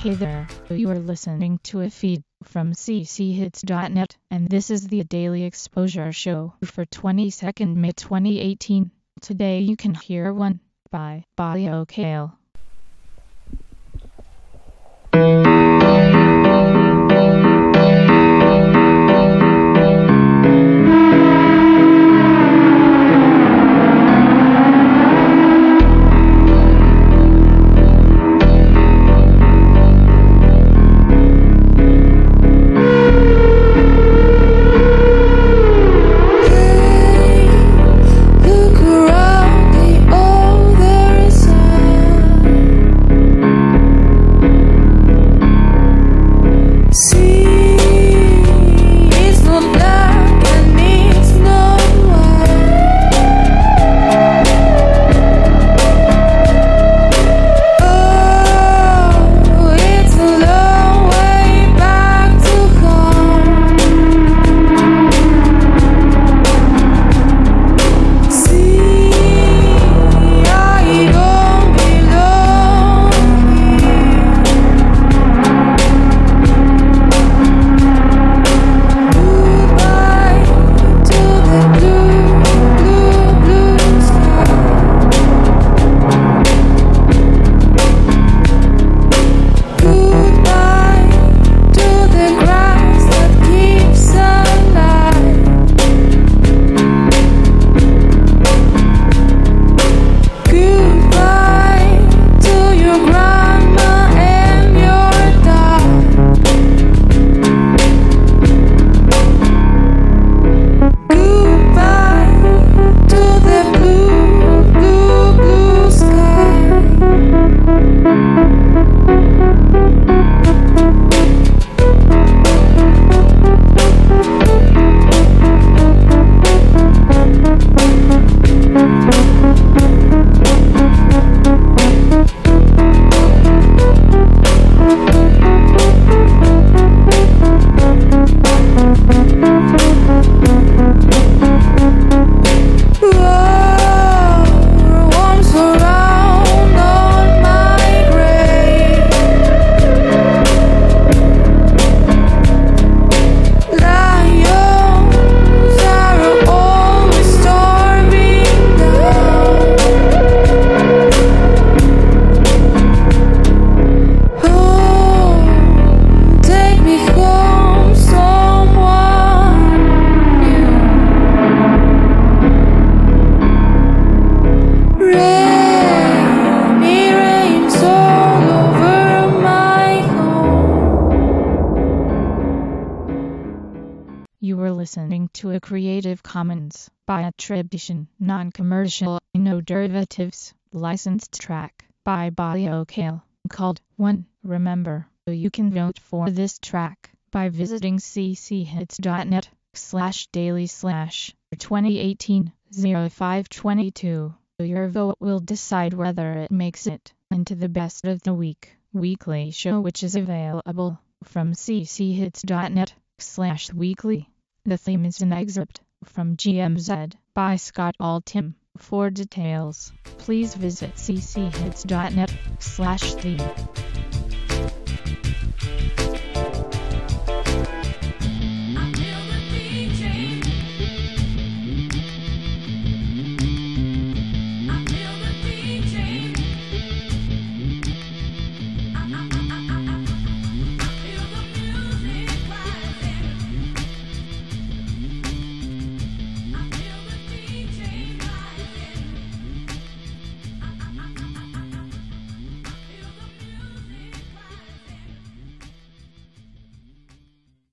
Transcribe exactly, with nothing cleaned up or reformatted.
Hey there, you are listening to a feed from c c hits dot net, and this is the Daily Exposure Show for twenty-second May twenty eighteen. Today you can hear one by BioKale. You were listening to a Creative Commons by attribution, non-commercial, no derivatives, licensed track by BioKale called One. Remember, you can vote for this track by visiting c c hits dot net slash daily slash twenty eighteen oh five twenty-two. Your vote will decide whether it makes it into the best of the week weekly show, which is available from c c hits dot net slash weekly. The theme is an excerpt from G M Z by Scott Altham. For details, please visit c c hits dot net slash theme.